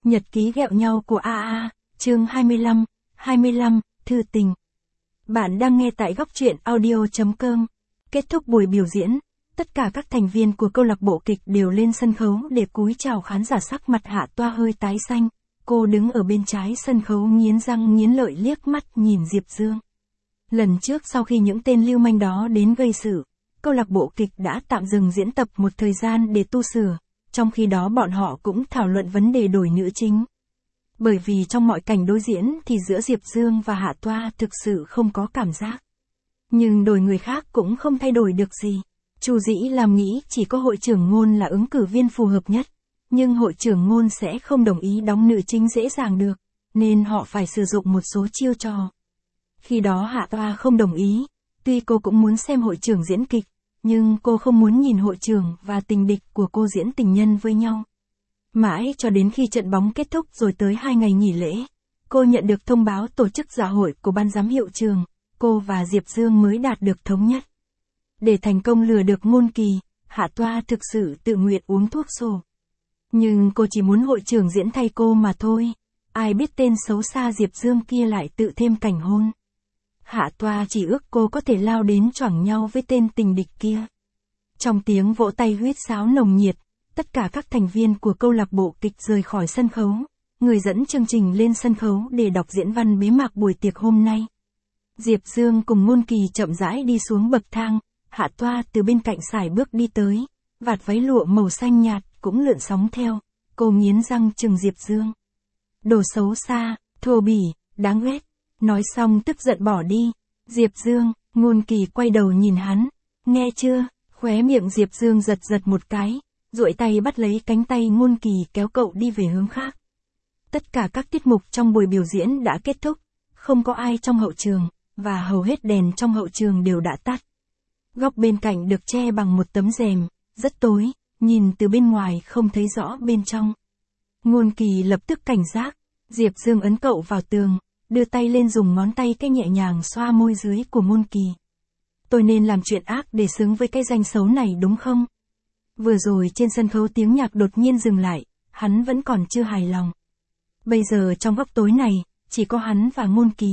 Nhật ký ghẹo nhau của AA, chương 25, thư tình. Bạn đang nghe tại góc truyện audio.com. Kết thúc buổi biểu diễn, tất cả các thành viên của câu lạc bộ kịch đều lên sân khấu để cúi chào khán giả. Sắc mặt Hạ Toa hơi tái xanh, cô đứng ở bên trái sân khấu nghiến răng nghiến lợi liếc mắt nhìn Diệp Dương. Lần trước sau khi những tên lưu manh đó đến gây sự, câu lạc bộ kịch đã tạm dừng diễn tập một thời gian để tu sửa. Trong khi đó bọn họ cũng thảo luận vấn đề đổi nữ chính. Bởi vì trong mọi cảnh đối diễn thì giữa Diệp Dương và Hạ Toa thực sự không có cảm giác. Nhưng đổi người khác cũng không thay đổi được gì. Chu Dĩ Lam nghĩ chỉ có hội trưởng Ngôn là ứng cử viên phù hợp nhất. Nhưng hội trưởng Ngôn sẽ không đồng ý đóng nữ chính dễ dàng được, nên họ phải sử dụng một số chiêu trò. Khi đó Hạ Toa không đồng ý, tuy cô cũng muốn xem hội trưởng diễn kịch. Nhưng cô không muốn nhìn hội trưởng và tình địch của cô diễn tình nhân với nhau. Mãi cho đến khi trận bóng kết thúc rồi tới 2 ngày nghỉ lễ, cô nhận được thông báo tổ chức dạ hội của ban giám hiệu trường, cô và Diệp Dương mới đạt được thống nhất. Để thành công lừa được Ngôn Kỳ, Hạ Toa thực sự tự nguyện uống thuốc sổ. Nhưng cô chỉ muốn hội trưởng diễn thay cô mà thôi, ai biết tên xấu xa Diệp Dương kia lại tự thêm cảnh hôn. Hạ Toa chỉ ước cô có thể lao đến choảng nhau với tên tình địch kia. Trong tiếng vỗ tay huýt sáo nồng nhiệt, tất cả các thành viên của câu lạc bộ kịch rời khỏi sân khấu, người dẫn chương trình lên sân khấu để đọc diễn văn bế mạc buổi tiệc hôm nay. Diệp Dương cùng Ngôn Kỳ chậm rãi đi xuống bậc thang, Hạ Toa từ bên cạnh sải bước đi tới, vạt váy lụa màu xanh nhạt cũng lượn sóng theo, cô nghiến răng chừng Diệp Dương. Đồ xấu xa, thô bỉ, đáng ghét. Nói xong tức giận bỏ đi. Diệp Dương, Ngôn Kỳ quay đầu nhìn hắn. Nghe chưa? Khóe miệng Diệp Dương giật một cái, duỗi tay bắt lấy cánh tay Ngôn Kỳ kéo cậu đi về hướng khác. Tất cả các tiết mục trong buổi biểu diễn đã kết thúc, không có ai trong hậu trường, và hầu hết đèn trong hậu trường đều đã tắt. Góc bên cạnh được che bằng một tấm rèm, rất tối, nhìn từ bên ngoài không thấy rõ bên trong. Ngôn Kỳ lập tức cảnh giác, Diệp Dương ấn cậu vào tường. Đưa tay lên dùng ngón tay cái nhẹ nhàng xoa môi dưới của Ngôn Kỳ. Tôi nên làm chuyện ác để xứng với cái danh xấu này đúng không? Vừa rồi trên sân khấu tiếng nhạc đột nhiên dừng lại, hắn vẫn còn chưa hài lòng. Bây giờ trong góc tối này, chỉ có hắn và Ngôn Kỳ.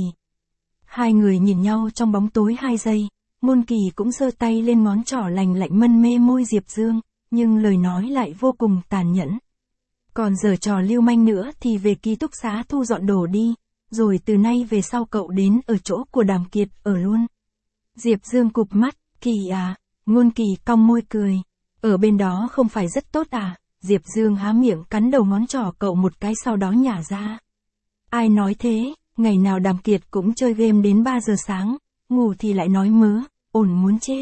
Hai người nhìn nhau trong bóng tối 2 giây, Ngôn Kỳ cũng giơ tay lên ngón trỏ lành lạnh mân mê môi Diệp Dương, nhưng lời nói lại vô cùng tàn nhẫn. Còn giở trò lưu manh nữa thì về ký túc xá thu dọn đồ đi. Rồi từ nay về sau cậu đến ở chỗ của Đàm Kiệt ở luôn. Diệp Dương cụp mắt, Kỳ à, Ngôn Kỳ cong môi cười. Ở bên đó không phải rất tốt à? Diệp Dương há miệng cắn đầu ngón trỏ cậu một cái sau đó nhả ra. Ai nói thế, ngày nào Đàm Kiệt cũng chơi game đến 3 giờ sáng, ngủ thì lại nói mớ, ổn muốn chết.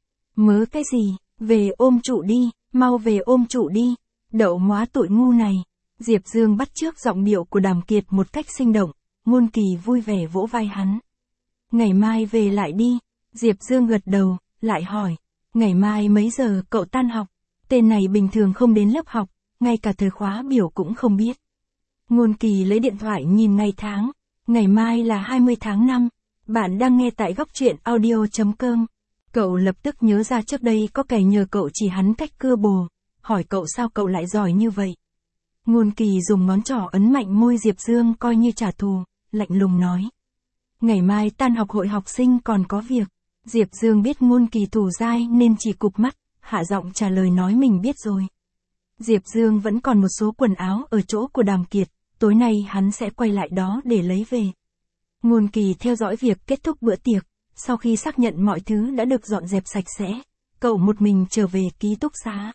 Mớ cái gì, về ôm trụ đi, mau về ôm trụ đi, đậu móa tụi ngu này. Diệp Dương bắt chước giọng điệu của Đàm Kiệt một cách sinh động. Ngôn Kỳ vui vẻ vỗ vai hắn. Ngày mai về lại đi. Diệp Dương gật đầu, lại hỏi. Ngày mai mấy giờ cậu tan học? Tên này bình thường không đến lớp học, ngay cả thời khóa biểu cũng không biết. Ngôn Kỳ lấy điện thoại nhìn ngày tháng. Ngày mai là 20 tháng 5. Bạn đang nghe tại góc truyện audio.com. Cậu lập tức nhớ ra trước đây có kẻ nhờ cậu chỉ hắn cách cưa bồ. Hỏi cậu sao cậu lại giỏi như vậy? Ngôn Kỳ dùng ngón trỏ ấn mạnh môi Diệp Dương coi như trả thù. Lạnh lùng nói. Ngày mai tan học hội học sinh còn có việc. Diệp Dương biết Ngôn Kỳ thủ dai nên chỉ cụp mắt, hạ giọng trả lời nói mình biết rồi. Diệp Dương vẫn còn một số quần áo ở chỗ của Đàm Kiệt, tối nay hắn sẽ quay lại đó để lấy về. Ngôn Kỳ theo dõi việc kết thúc bữa tiệc, sau khi xác nhận mọi thứ đã được dọn dẹp sạch sẽ, cậu một mình trở về ký túc xá.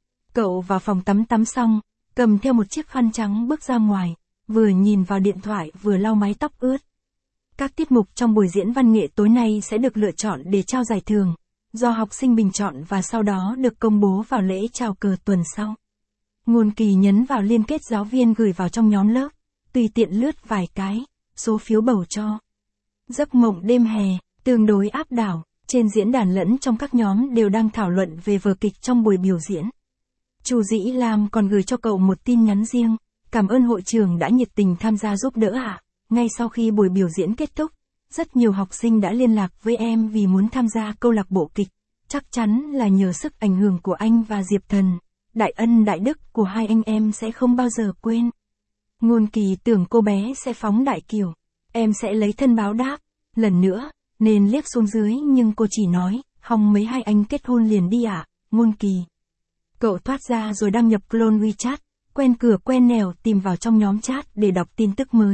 Cậu vào phòng tắm xong, cầm theo một chiếc khăn trắng bước ra ngoài. Vừa nhìn vào điện thoại vừa lau mái tóc ướt. Các tiết mục trong buổi diễn văn nghệ tối nay sẽ được lựa chọn để trao giải thưởng, do học sinh bình chọn và sau đó được công bố vào lễ chào cờ tuần sau. Ngôn Kỳ nhấn vào liên kết giáo viên gửi vào trong nhóm lớp, tùy tiện lướt vài cái, số phiếu bầu cho. Giấc mộng đêm hè, tương đối áp đảo, trên diễn đàn lẫn trong các nhóm đều đang thảo luận về vở kịch trong buổi biểu diễn. Chu Dĩ Lam còn gửi cho cậu một tin nhắn riêng. Cảm ơn hội trưởng đã nhiệt tình tham gia giúp đỡ ạ. Ngay sau khi buổi biểu diễn kết thúc, rất nhiều học sinh đã liên lạc với em vì muốn tham gia câu lạc bộ kịch. Chắc chắn là nhờ sức ảnh hưởng của anh và Diệp Thần. Đại ân đại đức của hai anh em sẽ không bao giờ quên. Ngôn Kỳ tưởng cô bé sẽ phóng đại kiểu. Em sẽ lấy thân báo đáp. Lần nữa, nên liếc xuống dưới nhưng cô chỉ nói, hòng mấy hai anh kết hôn liền đi ạ, Ngôn Kỳ. Cậu thoát ra rồi đăng nhập clone WeChat, quen cửa quen nẻo tìm vào trong nhóm chat để đọc tin tức mới.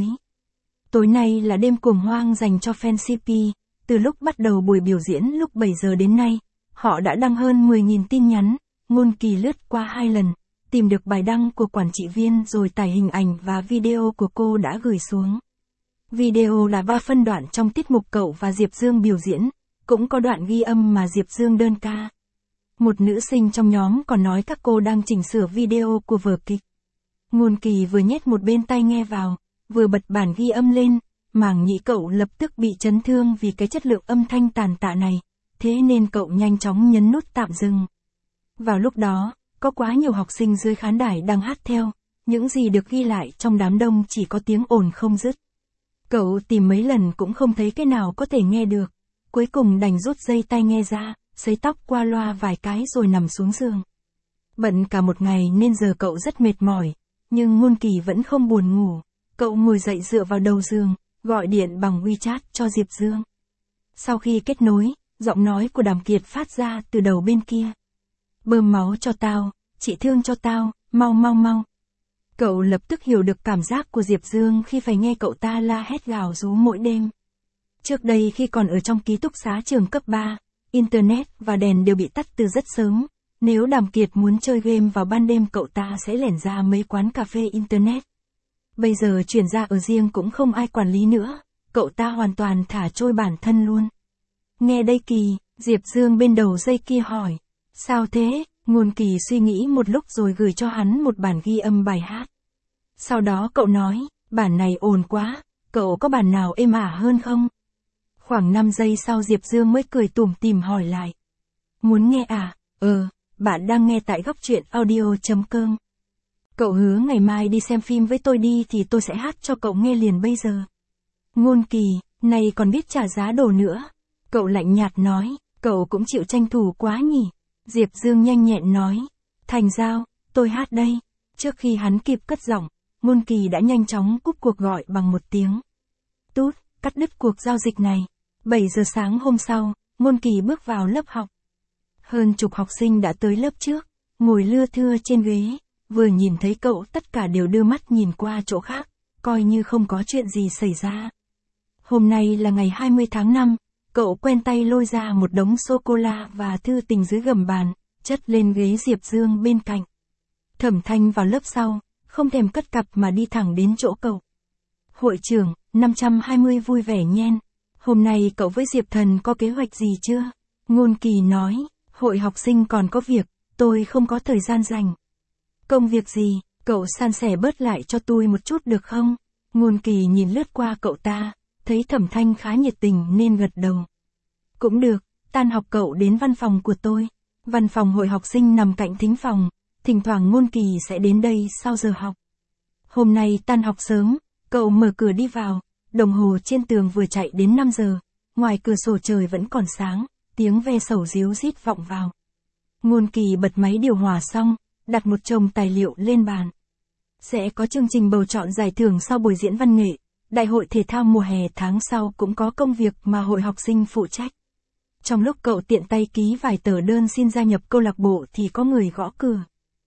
Tối nay là đêm cuồng hoang dành cho fan CP, từ lúc bắt đầu buổi biểu diễn lúc 7 giờ đến nay, họ đã đăng hơn 10.000 tin nhắn, Ngôn Kỳ lướt qua 2 lần, tìm được bài đăng của quản trị viên rồi tải hình ảnh và video của cô đã gửi xuống. Video là 3 phân đoạn trong tiết mục cậu và Diệp Dương biểu diễn, cũng có đoạn ghi âm mà Diệp Dương đơn ca. Một nữ sinh trong nhóm còn nói các cô đang chỉnh sửa video của vở kịch. Ngôn Kỳ vừa nhét một bên tai nghe vào, vừa bật bản ghi âm lên, màng nhĩ cậu lập tức bị chấn thương vì cái chất lượng âm thanh tàn tạ này, thế nên cậu nhanh chóng nhấn nút tạm dừng. Vào lúc đó, có quá nhiều học sinh dưới khán đài đang hát theo, những gì được ghi lại trong đám đông chỉ có tiếng ồn không dứt. Cậu tìm mấy lần cũng không thấy cái nào có thể nghe được, cuối cùng đành rút dây tai nghe ra, sấy tóc qua loa vài cái rồi nằm xuống giường. Bận cả một ngày nên giờ cậu rất mệt mỏi, nhưng Ngôn Kỳ vẫn không buồn ngủ, cậu ngồi dậy dựa vào đầu giường, gọi điện bằng WeChat cho Diệp Dương. Sau khi kết nối, giọng nói của Đàm Kiệt phát ra từ đầu bên kia. Bơm máu cho tao, trị thương cho tao, mau mau mau. Cậu lập tức hiểu được cảm giác của Diệp Dương khi phải nghe cậu ta la hét gào rú mỗi đêm. Trước đây khi còn ở trong ký túc xá trường cấp 3, Internet và đèn đều bị tắt từ rất sớm. Nếu Đàm Kiệt muốn chơi game vào ban đêm cậu ta sẽ lẻn ra mấy quán cà phê Internet. Bây giờ chuyển ra ở riêng cũng không ai quản lý nữa, cậu ta hoàn toàn thả trôi bản thân luôn. Nghe đây Kỳ, Diệp Dương bên đầu dây kia hỏi. Sao thế? Ngôn Kỳ suy nghĩ một lúc rồi gửi cho hắn một bản ghi âm bài hát. Sau đó cậu nói, bản này ồn quá, cậu có bản nào êm ả hơn không? Khoảng 5 giây sau Diệp Dương mới cười tủm tỉm hỏi lại. Muốn nghe à? Bạn đang nghe tại góc truyện audio.com. Cậu hứa ngày mai đi xem phim với tôi đi thì tôi sẽ hát cho cậu nghe liền bây giờ. Ngôn Kỳ, này còn biết trả giá đồ nữa. Cậu lạnh nhạt nói, cậu cũng chịu tranh thủ quá nhỉ. Diệp Dương nhanh nhẹn nói, thành giao, tôi hát đây. Trước khi hắn kịp cất giọng, Ngôn Kỳ đã nhanh chóng cúp cuộc gọi bằng một tiếng. Tút, cắt đứt cuộc giao dịch này. 7 giờ sáng hôm sau, Ngôn Kỳ bước vào lớp học. Hơn chục học sinh đã tới lớp trước, ngồi lưa thưa trên ghế, vừa nhìn thấy cậu tất cả đều đưa mắt nhìn qua chỗ khác, coi như không có chuyện gì xảy ra. Hôm nay là ngày 20 tháng 5, cậu quen tay lôi ra một đống sô-cô-la và thư tình dưới gầm bàn, chất lên ghế Diệp Dương bên cạnh. Thẩm Thanh vào lớp sau, không thèm cất cặp mà đi thẳng đến chỗ cậu. Hội trưởng, 520 vui vẻ nhen. Hôm nay cậu với Diệp Thần có kế hoạch gì chưa? Ngôn Kỳ nói, hội học sinh còn có việc, tôi không có thời gian rảnh. Công việc gì, cậu san sẻ bớt lại cho tôi một chút được không? Ngôn Kỳ nhìn lướt qua cậu ta, thấy Thẩm Thanh khá nhiệt tình nên gật đầu. Cũng được, tan học cậu đến văn phòng của tôi. Văn phòng hội học sinh nằm cạnh thính phòng, thỉnh thoảng Ngôn Kỳ sẽ đến đây sau giờ học. Hôm nay tan học sớm, cậu mở cửa đi vào, đồng hồ trên tường vừa chạy đến 5 giờ, ngoài cửa sổ trời vẫn còn sáng, tiếng ve sầu ríu rít vọng vào. Ngôn Kỳ bật máy điều hòa xong, đặt một chồng tài liệu lên bàn. Sẽ có chương trình bầu chọn giải thưởng sau buổi diễn văn nghệ, đại hội thể thao mùa hè tháng sau cũng có công việc mà hội học sinh phụ trách. Trong lúc cậu tiện tay ký vài tờ đơn xin gia nhập câu lạc bộ thì có người gõ cửa.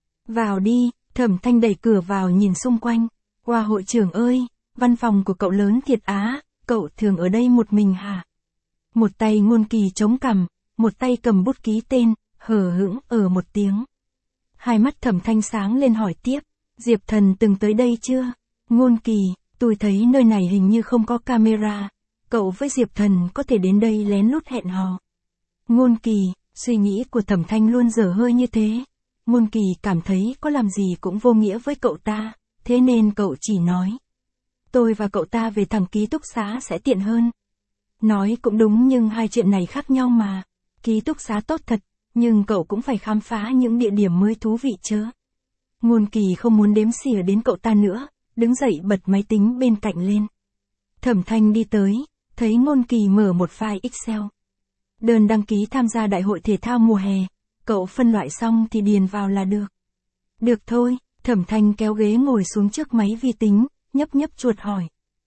Vào đi, Thẩm Thanh đẩy cửa vào nhìn xung quanh. Wow hội trưởng ơi, văn phòng của cậu lớn thiệt á, cậu thường ở đây một mình hả? Một tay Ngôn Kỳ chống cằm, một tay cầm bút ký tên, hờ hững một tiếng. Hai mắt Thẩm Thanh sáng lên hỏi tiếp, Diệp Thần từng tới đây chưa? Ngôn Kỳ, tôi thấy nơi này hình như không có camera, cậu với Diệp Thần có thể đến đây lén lút hẹn hò. Ngôn Kỳ, suy nghĩ của Thẩm Thanh luôn dở hơi như thế. Ngôn Kỳ cảm thấy có làm gì cũng vô nghĩa với cậu ta, thế nên cậu chỉ nói. Tôi và cậu ta về thẳng ký túc xá sẽ tiện hơn. Nói cũng đúng nhưng hai chuyện này khác nhau mà. Ký túc xá tốt thật, nhưng cậu cũng phải khám phá những địa điểm mới thú vị chớ. Ngôn Kỳ không muốn đếm xỉa đến cậu ta nữa, đứng dậy bật máy tính bên cạnh lên. Thẩm Thanh đi tới, thấy Ngôn Kỳ mở một file Excel. Đơn đăng ký tham gia đại hội thể thao mùa hè, cậu phân loại xong thì điền vào là được. Được thôi, Thẩm Thanh kéo ghế ngồi xuống trước máy vi tính, nhấp nhấp chuột hỏi.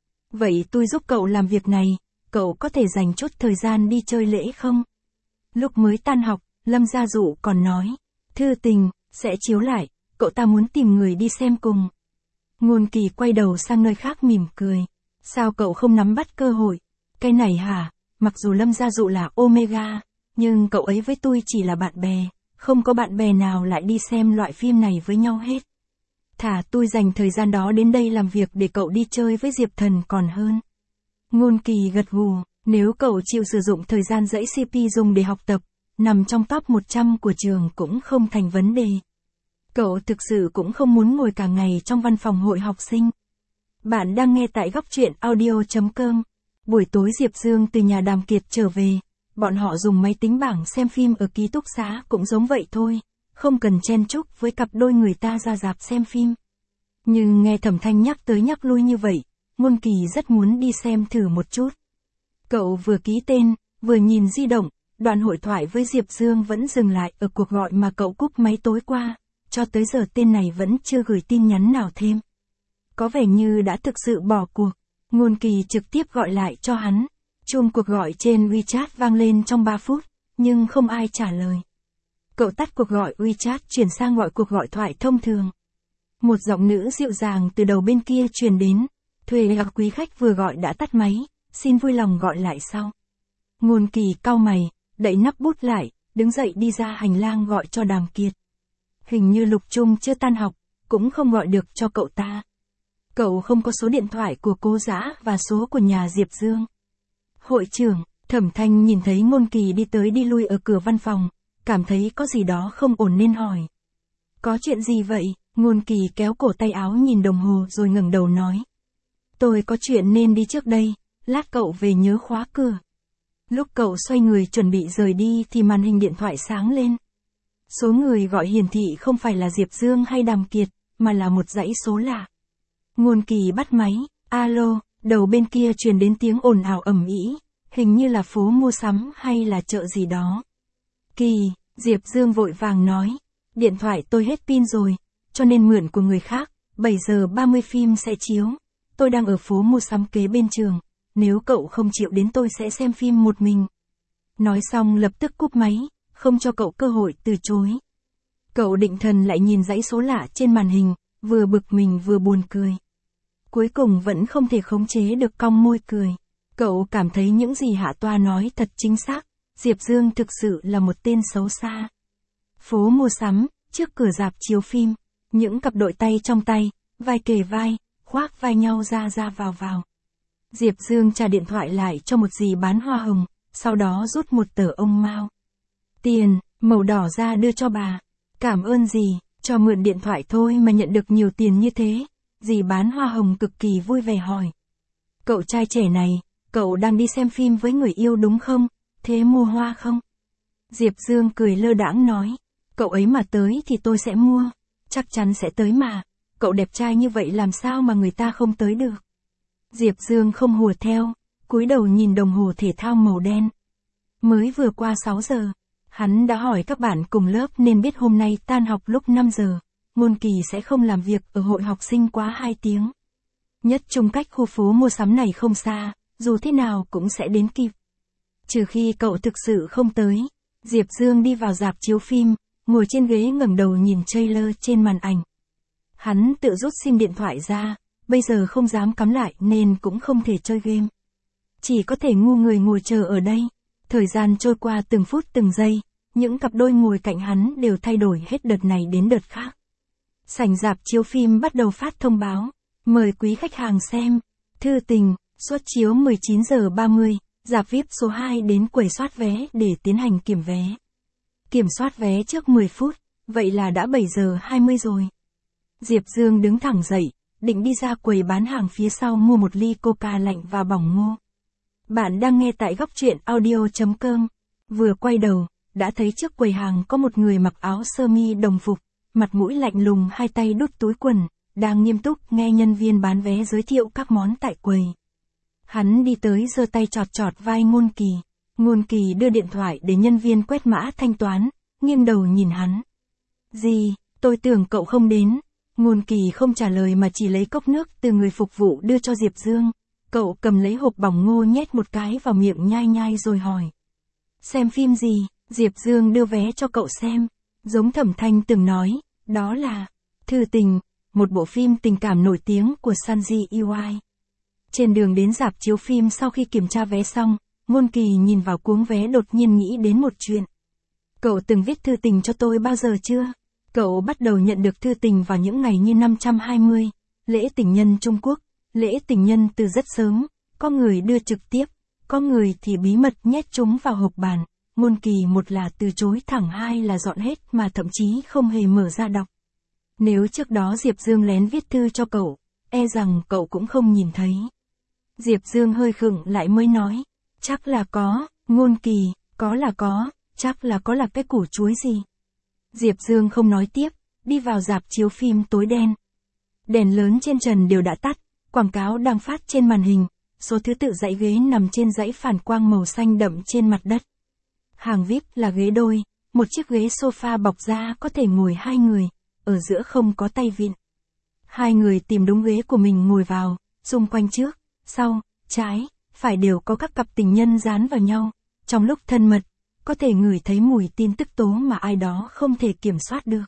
Vậy tôi giúp cậu làm việc này, cậu có thể dành chút thời gian đi chơi lễ không? Lúc mới tan học, Lâm Gia Dụ còn nói, Thư Tình, sẽ chiếu lại, cậu ta muốn tìm người đi xem cùng. Ngôn Kỳ quay đầu sang nơi khác mỉm cười. Sao cậu không nắm bắt cơ hội? Cái này hả, mặc dù Lâm Gia Dụ là Omega, nhưng cậu ấy với tôi chỉ là bạn bè, không có bạn bè nào lại đi xem loại phim này với nhau hết. Thà tôi dành thời gian đó đến đây làm việc để cậu đi chơi với Diệp Thần còn hơn. Ngôn Kỳ gật gù, nếu cậu chịu sử dụng thời gian dãy CP dùng để học tập, nằm trong top 100 của trường cũng không thành vấn đề. Cậu thực sự cũng không muốn ngồi cả ngày trong văn phòng hội học sinh. Bạn đang nghe tại góc truyện audio.com. Buổi tối Diệp Dương từ nhà Đàm Kiệt trở về, bọn họ dùng máy tính bảng xem phim ở ký túc xá cũng giống vậy thôi, không cần chen chúc với cặp đôi người ta ra rạp xem phim. Nhưng nghe Thẩm Thanh nhắc tới nhắc lui như vậy, Ngôn Kỳ rất muốn đi xem thử một chút. Cậu vừa ký tên, vừa nhìn di động, đoạn hội thoại với Diệp Dương vẫn dừng lại ở cuộc gọi mà cậu cúp máy tối qua, cho tới giờ tên này vẫn chưa gửi tin nhắn nào thêm. Có vẻ như đã thực sự bỏ cuộc. Ngôn Kỳ trực tiếp gọi lại cho hắn. Chuông cuộc gọi trên WeChat vang lên trong 3 phút, nhưng không ai trả lời. Cậu tắt cuộc gọi WeChat chuyển sang gọi cuộc gọi thoại thông thường. Một giọng nữ dịu dàng từ đầu bên kia truyền đến. Thuê gặp quý khách vừa gọi đã tắt máy, xin vui lòng gọi lại sau. Ngôn Kỳ cau mày, đậy nắp bút lại, đứng dậy đi ra hành lang gọi cho Đàm Kiệt. Hình như Lục Trung chưa tan học, cũng không gọi được cho cậu ta. Cậu không có số điện thoại của cô Dã và số của nhà Diệp Dương. Hội trưởng, Thẩm Thanh nhìn thấy Ngôn Kỳ đi tới đi lui ở cửa văn phòng, cảm thấy có gì đó không ổn nên hỏi. Có chuyện gì vậy? Ngôn Kỳ kéo cổ tay áo nhìn đồng hồ rồi ngẩng đầu nói. Tôi có chuyện nên đi trước đây, lát cậu về nhớ khóa cửa. Lúc cậu xoay người chuẩn bị rời đi thì màn hình điện thoại sáng lên. Số người gọi hiển thị không phải là Diệp Dương hay Đàm Kiệt, mà là một dãy số lạ. Ngôn Kỳ bắt máy, alo, đầu bên kia truyền đến tiếng ồn ào ầm ĩ, hình như là phố mua sắm hay là chợ gì đó. Kỳ, Diệp Dương vội vàng nói, điện thoại tôi hết pin rồi, cho nên mượn của người khác, 7 giờ 30 phim sẽ chiếu. Tôi đang ở phố mua sắm kế bên trường, nếu cậu không chịu đến tôi sẽ xem phim một mình. Nói xong lập tức cúp máy, không cho cậu cơ hội từ chối. Cậu định thần lại nhìn dãy số lạ trên màn hình, vừa bực mình vừa buồn cười. Cuối cùng vẫn không thể khống chế được cong môi cười. Cậu cảm thấy những gì Hạ Toa nói thật chính xác, Diệp Dương thực sự là một tên xấu xa. Phố mua sắm, trước cửa rạp chiếu phim, những cặp đội tay trong tay, vai kề vai, khoác vai nhau ra ra vào. Diệp Dương trả điện thoại lại cho một dì bán hoa hồng, sau đó rút một tờ ông mao. Tiền, màu đỏ ra đưa cho bà. Cảm ơn dì, cho mượn điện thoại thôi mà nhận được nhiều tiền như thế. Dì bán hoa hồng cực kỳ vui vẻ hỏi. Cậu trai trẻ này, cậu đang đi xem phim với người yêu đúng không? Thế mua hoa không? Diệp Dương cười lơ đãng nói. Cậu ấy mà tới thì tôi sẽ mua. Chắc chắn sẽ tới mà. Cậu đẹp trai như vậy làm sao mà người ta không tới được? Diệp Dương không hùa theo, cúi đầu nhìn đồng hồ thể thao màu đen. Mới vừa qua 6 giờ, hắn đã hỏi các bạn cùng lớp nên biết hôm nay tan học lúc 5 giờ, Ngôn Kỳ sẽ không làm việc ở hội học sinh quá 2 tiếng. Nhất trung cách khu phố mua sắm này không xa, dù thế nào cũng sẽ đến kịp. Trừ khi cậu thực sự không tới, Diệp Dương đi vào rạp chiếu phim, ngồi trên ghế ngẩng đầu nhìn trailer trên màn ảnh. Hắn tự rút sim điện thoại ra, bây giờ không dám cắm lại nên cũng không thể chơi game. Chỉ có thể ngu người ngồi chờ ở đây. Thời gian trôi qua từng phút từng giây, những cặp đôi ngồi cạnh hắn đều thay đổi hết đợt này đến đợt khác. Sảnh rạp chiếu phim bắt đầu phát thông báo, mời quý khách hàng xem, Thư Tình, suất chiếu 19 giờ 30, rạp VIP số 2 đến quầy soát vé để tiến hành kiểm vé. Kiểm soát vé trước 10 phút, vậy là đã 7 giờ 20 rồi. Diệp Dương đứng thẳng dậy, định đi ra quầy bán hàng phía sau mua một ly coca lạnh và bỏng ngô. Bạn đang nghe tại góc truyện audio.com. Vừa quay đầu, đã thấy trước quầy hàng có một người mặc áo sơ mi đồng phục, mặt mũi lạnh lùng, hai tay đút túi quần, đang nghiêm túc nghe nhân viên bán vé giới thiệu các món tại quầy. Hắn đi tới giơ tay chọt chọt vai Ngôn Kỳ. Ngôn Kỳ đưa điện thoại để nhân viên quét mã thanh toán, nghiêng đầu nhìn hắn. Gì, tôi tưởng cậu không đến. Ngôn Kỳ không trả lời mà chỉ lấy cốc nước từ người phục vụ đưa cho Diệp Dương. Cậu cầm lấy hộp bỏng ngô nhét một cái vào miệng nhai nhai rồi hỏi. Xem phim gì? Diệp Dương đưa vé cho cậu xem. Giống Thẩm Thanh từng nói, đó là Thư Tình, một bộ phim tình cảm nổi tiếng của Sanji Iwai. Trên đường đến rạp chiếu phim sau khi kiểm tra vé xong, Ngôn Kỳ nhìn vào cuống vé đột nhiên nghĩ đến một chuyện. Cậu từng viết thư tình cho tôi bao giờ chưa? Cậu bắt đầu nhận được thư tình vào những ngày như 520, lễ tình nhân Trung Quốc, lễ tình nhân từ rất sớm, có người đưa trực tiếp, có người thì bí mật nhét chúng vào hộp bàn. Ngôn Kỳ một là từ chối thẳng, hai là dọn hết mà thậm chí không hề mở ra đọc. Nếu trước đó Diệp Dương lén viết thư cho cậu, e rằng cậu cũng không nhìn thấy. Diệp Dương hơi khựng lại mới nói, chắc là có. Ngôn Kỳ, có là có, chắc là có là cái củ chuối gì. Diệp Dương không nói tiếp, đi vào rạp chiếu phim tối đen. Đèn lớn trên trần đều đã tắt, quảng cáo đang phát trên màn hình, số thứ tự dãy ghế nằm trên dãy phản quang màu xanh đậm trên mặt đất. Hàng VIP là ghế đôi, một chiếc ghế sofa bọc da có thể ngồi hai người, ở giữa không có tay vịn. Hai người tìm đúng ghế của mình ngồi vào, xung quanh trước, sau, trái, phải đều có các cặp tình nhân dán vào nhau. Trong lúc thân mật, có thể ngửi thấy mùi tin tức tố mà ai đó không thể kiểm soát được.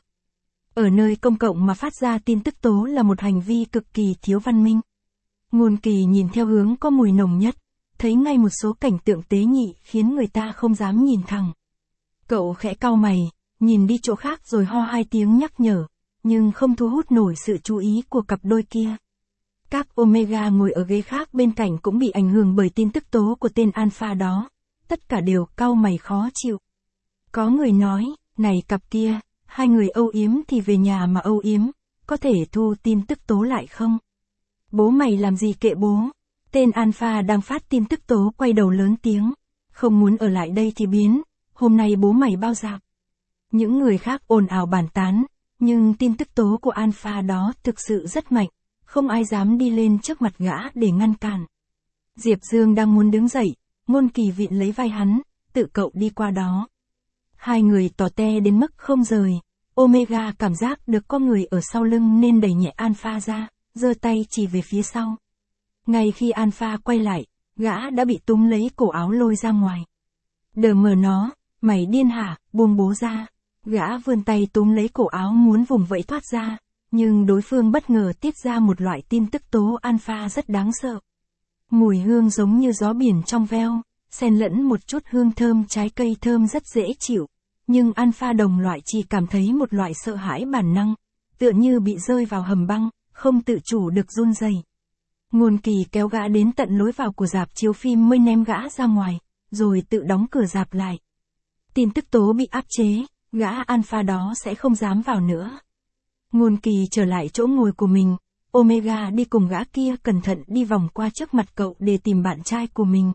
Ở nơi công cộng mà phát ra tin tức tố là một hành vi cực kỳ thiếu văn minh. Ngôn Kỳ nhìn theo hướng có mùi nồng nhất, thấy ngay một số cảnh tượng tế nhị khiến người ta không dám nhìn thẳng. Cậu khẽ cau mày, nhìn đi chỗ khác rồi ho hai tiếng nhắc nhở, nhưng không thu hút nổi sự chú ý của cặp đôi kia. Các Omega ngồi ở ghế khác bên cạnh cũng bị ảnh hưởng bởi tin tức tố của tên Alpha đó. Tất cả đều cau mày khó chịu. Có người nói, này cặp kia, hai người âu yếm thì về nhà mà âu yếm, có thể thu tin tức tố lại không? Bố mày làm gì kệ bố? Tên Alpha đang phát tin tức tố quay đầu lớn tiếng. Không muốn ở lại đây thì biến, hôm nay bố mày bao dạp. Những người khác ồn ào bàn tán, nhưng tin tức tố của Alpha đó thực sự rất mạnh, không ai dám đi lên trước mặt gã để ngăn cản. Diệp Dương đang muốn đứng dậy, Ngôn Kỳ vịn lấy vai hắn, tự cậu đi qua đó. Hai người tò te đến mức không rời, Omega cảm giác được có người ở sau lưng nên đẩy nhẹ Alpha ra, giơ tay chỉ về phía sau. Ngay khi Alpha quay lại, gã đã bị túm lấy cổ áo lôi ra ngoài. Đờ mờ nó, mày điên hả, buông bố ra. Gã vươn tay túm lấy cổ áo muốn vùng vẫy thoát ra, nhưng đối phương bất ngờ tiết ra một loại tin tức tố Alpha rất đáng sợ. Mùi hương giống như gió biển trong veo, xen lẫn một chút hương thơm trái cây thơm rất dễ chịu, nhưng Alpha đồng loại chỉ cảm thấy một loại sợ hãi bản năng, tựa như bị rơi vào hầm băng, không tự chủ được run rẩy. Ngôn Kỳ kéo gã đến tận lối vào của rạp chiếu phim mới ném gã ra ngoài, rồi tự đóng cửa rạp lại. Tin tức tố bị áp chế, gã Alpha đó sẽ không dám vào nữa. Ngôn Kỳ trở lại chỗ ngồi của mình, Omega đi cùng gã kia cẩn thận đi vòng qua trước mặt cậu để tìm bạn trai của mình.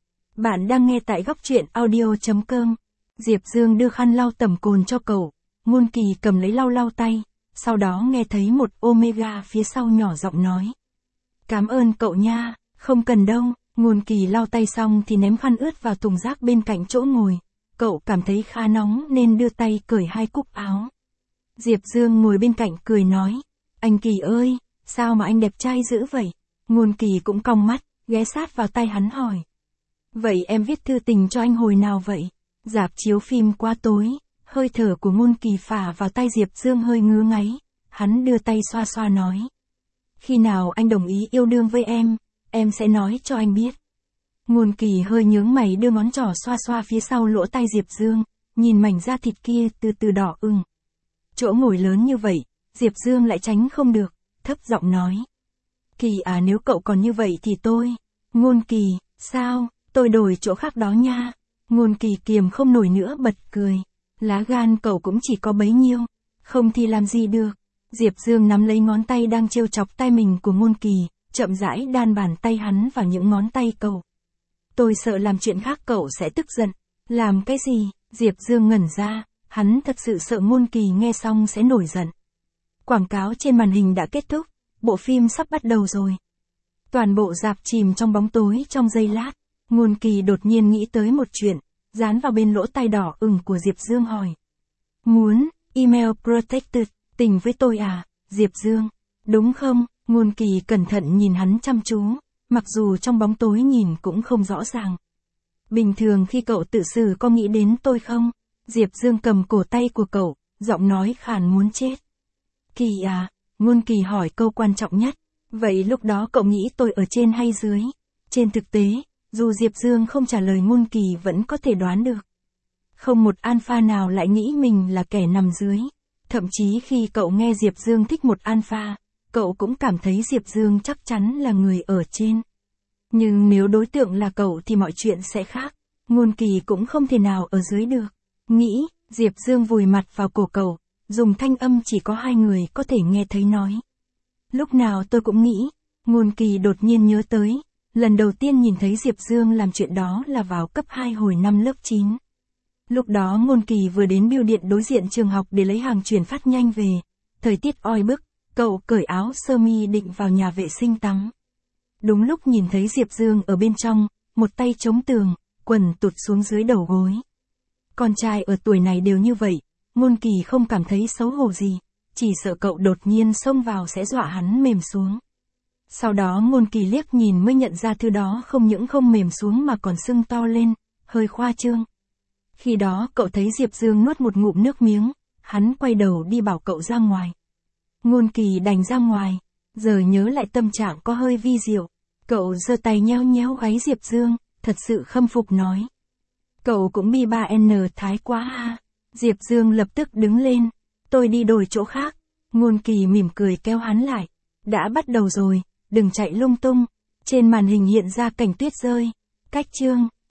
Bạn đang nghe tại góc truyện audio.com. Diệp Dương đưa khăn lau tẩm cồn cho cậu, Ngôn Kỳ cầm lấy lau tay, sau đó nghe thấy một Omega phía sau nhỏ giọng nói. Cảm ơn cậu nha, không cần đâu. Ngôn Kỳ lau tay xong thì ném khăn ướt vào thùng rác bên cạnh chỗ ngồi, cậu cảm thấy khá nóng nên đưa tay cởi hai cúc áo. Diệp Dương ngồi bên cạnh cười nói, anh Kỳ ơi, sao mà anh đẹp trai dữ vậy? Ngôn Kỳ cũng cong mắt, ghé sát vào tay hắn hỏi. Vậy em viết thư tình cho anh hồi nào vậy? Rạp chiếu phim quá tối, hơi thở của Ngôn Kỳ phả vào tay Diệp Dương hơi ngứa ngáy, hắn đưa tay xoa xoa nói. Khi nào anh đồng ý yêu đương với em sẽ nói cho anh biết. Ngôn Kỳ hơi nhướng mày đưa ngón trỏ xoa xoa phía sau lỗ tai Diệp Dương, nhìn mảnh da thịt kia từ từ đỏ ửng. Chỗ ngồi lớn như vậy, Diệp Dương lại tránh không được, thấp giọng nói. Kỳ à, nếu cậu còn như vậy thì tôi. Ngôn Kỳ, sao, tôi đổi chỗ khác đó nha. Ngôn Kỳ kiềm không nổi nữa bật cười. Lá gan cậu cũng chỉ có bấy nhiêu, không thì làm gì được. Diệp Dương nắm lấy ngón tay đang trêu chọc tay mình của Ngôn Kỳ, chậm rãi đan bàn tay hắn vào những ngón tay cậu. Tôi sợ làm chuyện khác cậu sẽ tức giận. Làm cái gì? Diệp Dương ngẩn ra, hắn thật sự sợ Ngôn Kỳ nghe xong sẽ nổi giận. Quảng cáo trên màn hình đã kết thúc, bộ phim sắp bắt đầu rồi. Toàn bộ rạp chìm trong bóng tối trong giây lát, Ngôn Kỳ đột nhiên nghĩ tới một chuyện, dán vào bên lỗ tai đỏ ửng của Diệp Dương hỏi. Muốn, email protected, tình với tôi à? Diệp Dương. Đúng không? Ngôn Kỳ cẩn thận nhìn hắn chăm chú, mặc dù trong bóng tối nhìn cũng không rõ ràng. Bình thường khi cậu tự xử có nghĩ đến tôi không? Diệp Dương cầm cổ tay của cậu, giọng nói khàn muốn chết. Kỳ à, Ngôn Kỳ hỏi câu quan trọng nhất. Vậy lúc đó cậu nghĩ tôi ở trên hay dưới? Trên thực tế, dù Diệp Dương không trả lời Ngôn Kỳ vẫn có thể đoán được. Không một alpha nào lại nghĩ mình là kẻ nằm dưới. Thậm chí khi cậu nghe Diệp Dương thích một alpha, cậu cũng cảm thấy Diệp Dương chắc chắn là người ở trên. Nhưng nếu đối tượng là cậu thì mọi chuyện sẽ khác. Ngôn Kỳ cũng không thể nào ở dưới được. Nghĩ, Diệp Dương vùi mặt vào cổ cậu, dùng thanh âm chỉ có hai người có thể nghe thấy nói. Lúc nào tôi cũng nghĩ, Ngôn Kỳ đột nhiên nhớ tới, lần đầu tiên nhìn thấy Diệp Dương làm chuyện đó là vào cấp 2 hồi năm lớp 9. Lúc đó Ngôn Kỳ vừa đến bưu điện đối diện trường học để lấy hàng chuyển phát nhanh về. Thời tiết oi bức, cậu cởi áo sơ mi định vào nhà vệ sinh tắm. Đúng lúc nhìn thấy Diệp Dương ở bên trong, một tay chống tường, quần tụt xuống dưới đầu gối. Con trai ở tuổi này đều như vậy, Ngôn Kỳ không cảm thấy xấu hổ gì, chỉ sợ cậu đột nhiên xông vào sẽ dọa hắn mềm xuống. Sau đó Ngôn Kỳ liếc nhìn mới nhận ra thứ đó không những không mềm xuống mà còn sưng to lên, hơi khoa trương. Khi đó cậu thấy Diệp Dương nuốt một ngụm nước miếng, hắn quay đầu đi bảo cậu ra ngoài. Ngôn Kỳ đành ra ngoài, giờ nhớ lại tâm trạng có hơi vi diệu. Cậu giơ tay nhéo nhéo gáy Diệp Dương, thật sự khâm phục nói. Cậu cũng bi 3N thái quá ha. Diệp Dương lập tức đứng lên. Tôi đi đổi chỗ khác. Ngôn Kỳ mỉm cười kéo hắn lại. Đã bắt đầu rồi, đừng chạy lung tung. Trên màn hình hiện ra cảnh tuyết rơi. Cách chương.